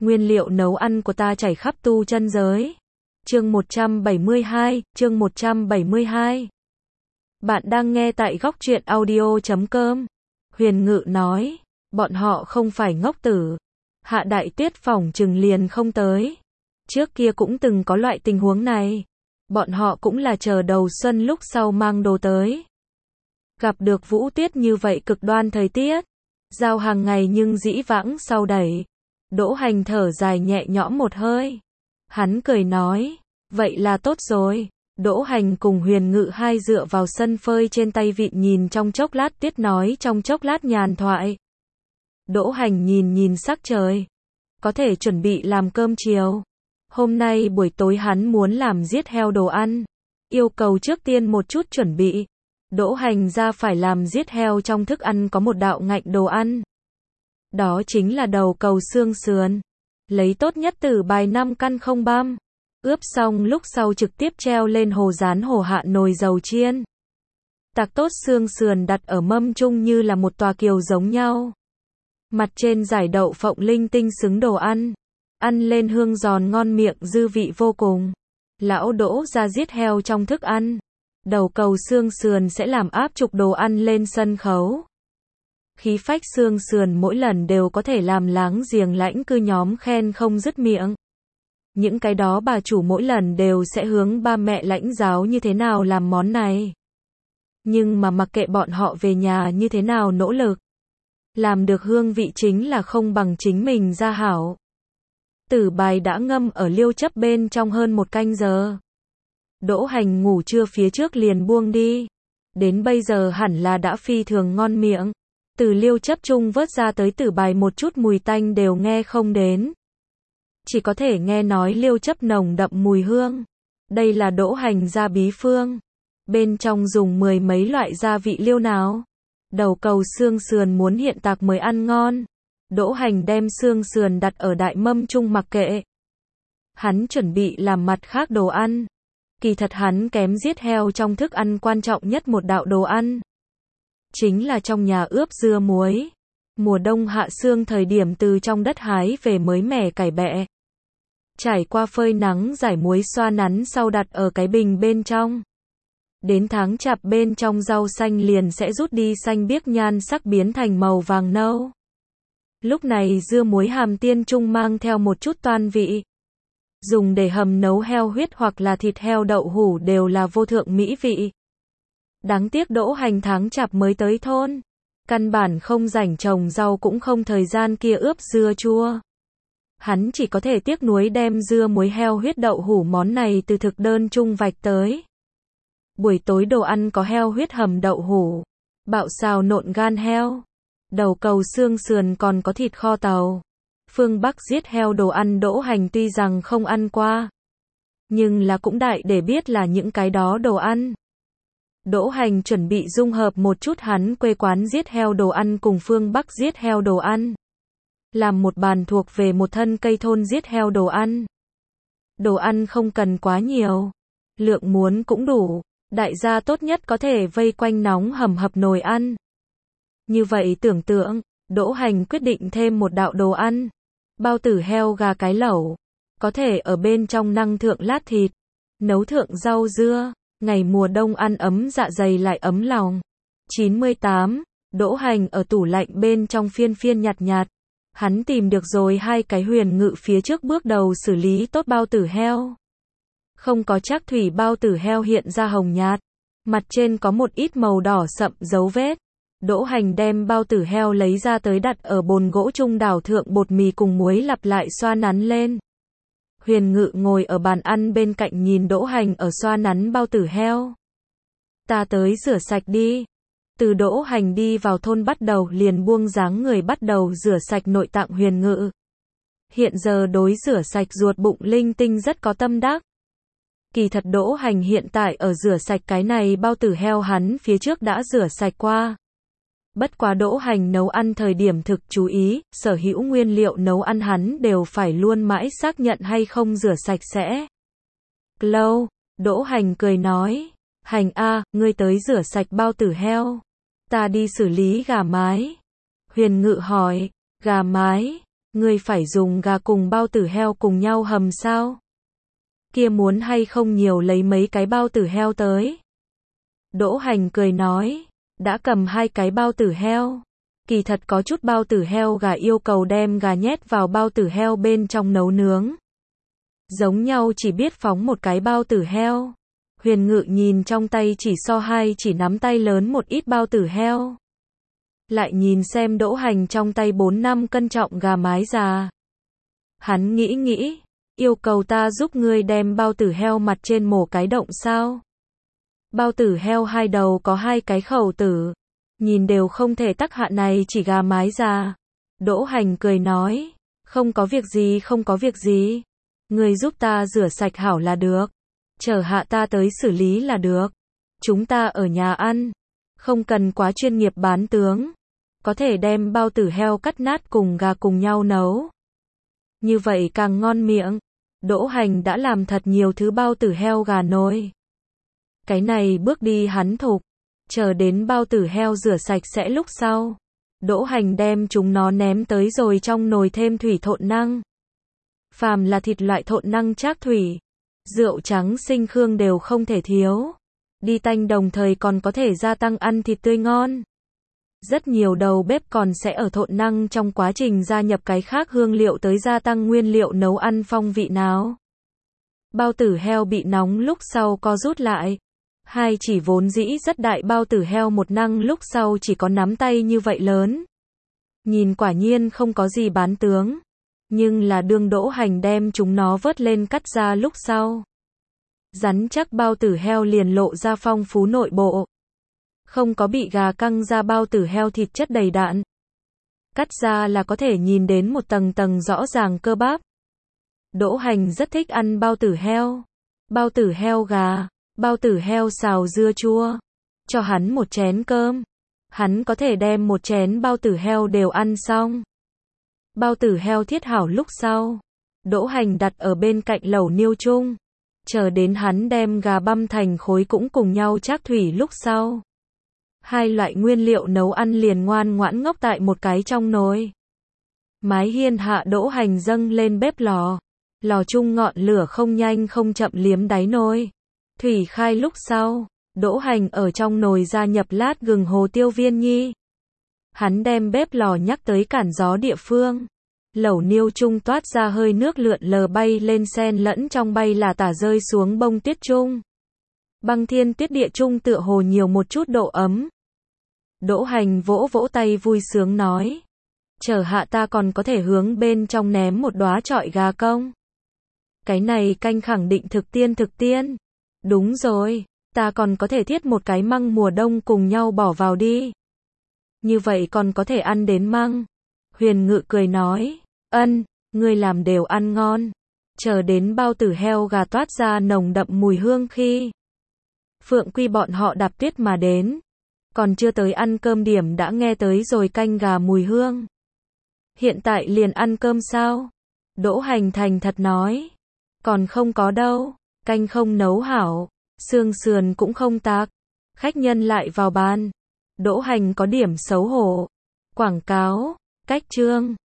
Nguyên liệu nấu ăn của ta chảy khắp tu chân giới. Chương 172. Bạn đang nghe tại góc truyện audio.com. Huyền Ngự nói, bọn họ không phải ngốc tử. Hạ Đại Tuyết phỏng chừng liền không tới. Trước kia cũng từng có loại tình huống này. Bọn họ cũng là chờ đầu xuân lúc sau mang đồ tới. Gặp được Vũ Tuyết như vậy cực đoan thời tiết. Giao hàng ngày nhưng dĩ vãng sau đẩy. Đỗ Hành thở dài nhẹ nhõm một hơi. Hắn cười nói, vậy là tốt rồi. Đỗ Hành cùng Huyền Ngự hai dựa vào sân phơi trên tay vịn nhìn trong chốc lát tiết nói trong chốc lát nhàn thoại. Đỗ Hành nhìn sắc trời. Có thể chuẩn bị làm cơm chiều. Hôm nay buổi tối hắn muốn làm giết heo đồ ăn. Yêu cầu trước tiên một chút chuẩn bị. Đỗ Hành ra phải làm giết heo trong thức ăn có một đạo ngạnh đồ ăn. Đó chính là đầu cầu xương sườn. Lấy tốt nhất từ bài 5 căn không băm. Ướp xong lúc sau trực tiếp treo lên hồ rán hồ hạ nồi dầu chiên. Tạc tốt xương sườn đặt ở mâm chung như là một tòa kiều giống nhau. Mặt trên rải đậu phộng linh tinh xứng đồ ăn. Ăn lên hương giòn ngon miệng dư vị vô cùng. Lão Đỗ ra giết heo trong thức ăn. Đầu cầu xương sườn sẽ làm áp trục đồ ăn lên sân khấu. Khí phách xương sườn mỗi lần đều có thể làm láng giềng lãnh cư nhóm khen không dứt miệng. Những cái đó bà chủ mỗi lần đều sẽ hướng ba mẹ lãnh giáo như thế nào làm món này. Nhưng mà mặc kệ bọn họ về nhà như thế nào nỗ lực. Làm được hương vị chính là không bằng chính mình ra hảo. Tử bài đã ngâm ở liêu chấp bên trong hơn 1 canh giờ. Đỗ Hành ngủ trưa phía trước liền buông đi. Đến bây giờ hẳn là đã phi thường ngon miệng. Từ liêu chấp chung vớt ra tới tử bài một chút mùi tanh đều nghe không đến. Chỉ có thể nghe nói liêu chấp nồng đậm mùi hương. Đây là Đỗ Hành gia bí phương. Bên trong dùng 10 mấy loại gia vị liêu nào. Đầu cầu xương sườn muốn hiện tạc mới ăn ngon. Đỗ Hành đem xương sườn đặt ở đại mâm chung mặc kệ. Hắn chuẩn bị làm mặt khác đồ ăn. Kỳ thật hắn kém giết heo trong thức ăn quan trọng nhất một đạo đồ ăn. Chính là trong nhà ướp dưa muối. Mùa đông hạ sương thời điểm từ trong đất hái về mới mẻ cải bẹ. Trải qua phơi nắng giải muối xoa nắn sau đặt ở cái bình bên trong. Đến tháng chạp bên trong rau xanh liền sẽ rút đi xanh biếc nhan sắc biến thành màu vàng nâu. Lúc này dưa muối hàm tiên trung mang theo một chút toan vị. Dùng để hầm nấu heo huyết hoặc là thịt heo đậu hủ đều là vô thượng mỹ vị. Đáng tiếc Đỗ Hành tháng chạp mới tới thôn. Căn bản không rảnh trồng rau cũng không thời gian kia ướp dưa chua. Hắn chỉ có thể tiếc nuối đem dưa muối heo huyết đậu hủ món này từ thực đơn chung vạch tới. Buổi tối đồ ăn có heo huyết hầm đậu hủ, bạo xào nộn gan heo, đầu cầu xương sườn còn có thịt kho tàu. Phương Bắc giết heo đồ ăn Đỗ Hành tuy rằng không ăn qua, nhưng là cũng đại để biết là những cái đó đồ ăn. Đỗ Hành chuẩn bị dung hợp một chút hắn quê quán giết heo đồ ăn cùng phương Bắc giết heo đồ ăn. Làm một bàn thuộc về một thân cây thôn giết heo đồ ăn. Đồ ăn không cần quá nhiều. Lượng muốn cũng đủ. Đại gia tốt nhất có thể vây quanh nóng hầm hập nồi ăn. Như vậy tưởng tượng, Đỗ Hành quyết định thêm một đạo đồ ăn. Bao tử heo gà cái lẩu. Có thể ở bên trong năng thượng lát thịt. Nấu thượng rau dưa. Ngày mùa đông ăn ấm dạ dày lại ấm lòng. 98. Đỗ Hành ở tủ lạnh bên trong phiên nhặt. Hắn tìm được rồi 2 cái Huyền Ngự phía trước bước đầu xử lý tốt bao tử heo. Không có trắc thủy bao tử heo hiện ra hồng nhạt. Mặt trên có một ít màu đỏ sậm dấu vết. Đỗ Hành đem bao tử heo lấy ra tới đặt ở bồn gỗ chung đảo thượng bột mì cùng muối lặp lại xoa nắn lên. Huyền Ngự ngồi ở bàn ăn bên cạnh nhìn Đỗ Hành ở xoa nắn bao tử heo. Ta tới rửa sạch đi. Từ Đỗ Hành đi vào thôn bắt đầu liền buông dáng người bắt đầu rửa sạch nội tạng Huyền Ngự. Hiện giờ đối rửa sạch ruột bụng linh tinh rất có tâm đắc. Kỳ thật Đỗ Hành hiện tại ở rửa sạch cái này bao tử heo hắn phía trước đã rửa sạch qua. Bất quá Đỗ Hành nấu ăn thời điểm thực chú ý, sở hữu nguyên liệu nấu ăn hắn đều phải luôn mãi xác nhận hay không rửa sạch sẽ. Lâu, Đỗ Hành cười nói, Hành a, ngươi tới rửa sạch bao tử heo. Ta đi xử lý gà mái. Huyền Ngự hỏi, gà mái, Ngươi phải dùng gà cùng bao tử heo cùng nhau hầm sao? Kia muốn hay không nhiều lấy mấy cái bao tử heo tới? Đỗ Hành cười nói, đã cầm 2 cái bao tử heo. Kỳ thật có chút bao tử heo gà yêu cầu đem gà nhét vào bao tử heo bên trong nấu nướng. Giống nhau chỉ biết phóng 1 cái bao tử heo. Huyền Ngự nhìn trong tay chỉ so 2 chỉ nắm tay lớn một ít bao tử heo. Lại nhìn xem Đỗ Hành trong tay 4-5 cân trọng gà mái già. Hắn nghĩ, yêu cầu ta giúp ngươi đem bao tử heo mặt trên mổ cái động sao? Bao tử heo 2 đầu có 2 cái khẩu tử, nhìn đều không thể tắc hạ này chỉ gà mái già. Đỗ Hành cười nói, không có việc gì, ngươi giúp ta rửa sạch hảo là được, chờ hạ ta tới xử lý là được, chúng ta ở nhà ăn, không cần quá chuyên nghiệp bán tướng, có thể đem bao tử heo cắt nát cùng gà cùng nhau nấu. Như vậy càng ngon miệng. Đỗ Hành đã làm thật nhiều thứ bao tử heo gà nồi. Cái này bước đi hắn thục, chờ đến bao tử heo rửa sạch sẽ lúc sau. Đỗ Hành đem chúng nó ném tới rồi trong nồi thêm thủy thộn năng. Phàm là thịt loại thộn năng trác thủy, rượu trắng sinh khương đều không thể thiếu. Đi tanh đồng thời còn có thể gia tăng ăn thịt tươi ngon. Rất nhiều đầu bếp còn sẽ ở thộn năng trong quá trình gia nhập cái khác hương liệu tới gia tăng nguyên liệu nấu ăn phong vị nào. Bao tử heo bị nóng lúc sau co rút lại. 2 chỉ vốn dĩ rất đại bao tử heo một năng lúc sau chỉ có nắm tay như vậy lớn. Nhìn quả nhiên không có gì bán tướng. Nhưng là đương Đỗ Hành đem chúng nó vớt lên cắt ra lúc sau. Rắn chắc bao tử heo liền lộ ra phong phú nội bộ. Không có bị gà căng ra bao tử heo thịt chất đầy đặn. Cắt ra là có thể nhìn đến một tầng tầng rõ ràng cơ bắp. Đỗ Hành rất thích ăn bao tử heo. Bao tử heo gà, bao tử heo xào dưa chua. Cho hắn một chén cơm. Hắn có thể đem một chén bao tử heo đều ăn xong. Bao tử heo thiết hảo lúc sau. Đỗ Hành đặt ở bên cạnh lẩu niêu chung. Chờ đến hắn đem gà băm thành khối cũng cùng nhau trác thủy lúc sau. 2 loại nguyên liệu nấu ăn liền ngoan ngoãn ngốc tại một cái trong nồi. Mái hiên hạ Đỗ Hành dâng lên bếp lò. Lò chung ngọn lửa không nhanh không chậm liếm đáy nồi. Thủy khai lúc sau, Đỗ Hành ở trong nồi gia nhập lát gừng hồ tiêu viên nhi. Hắn đem bếp lò nhắc tới cản gió địa phương. Lẩu niêu chung toát ra hơi nước lượn lờ bay lên xen lẫn trong bay là tả rơi xuống bông tuyết chung. Băng thiên tuyết địa chung tựa hồ nhiều một chút độ ấm. Đỗ Hành vỗ vỗ tay vui sướng nói. Chờ hạ ta còn có thể hướng bên trong ném một đóa trọi gà công. Cái này canh khẳng định thực tiên. Đúng rồi, ta còn có thể thiết một cái măng mùa đông cùng nhau bỏ vào đi. Như vậy còn có thể ăn đến măng. Huyền Ngự cười nói, ngươi làm đều ăn ngon. Chờ đến bao tử heo gà toát ra nồng đậm mùi hương khi Phượng Quy bọn họ đạp tuyết mà đến. Còn chưa tới ăn cơm điểm đã nghe tới rồi canh gà mùi hương. Hiện tại liền ăn cơm sao? Đỗ Hành thành thật nói. Còn không có đâu, canh không nấu hảo, xương sườn cũng không tạc. Khách nhân lại vào bàn. Đỗ Hành có điểm xấu hổ. Quảng cáo, cách chương.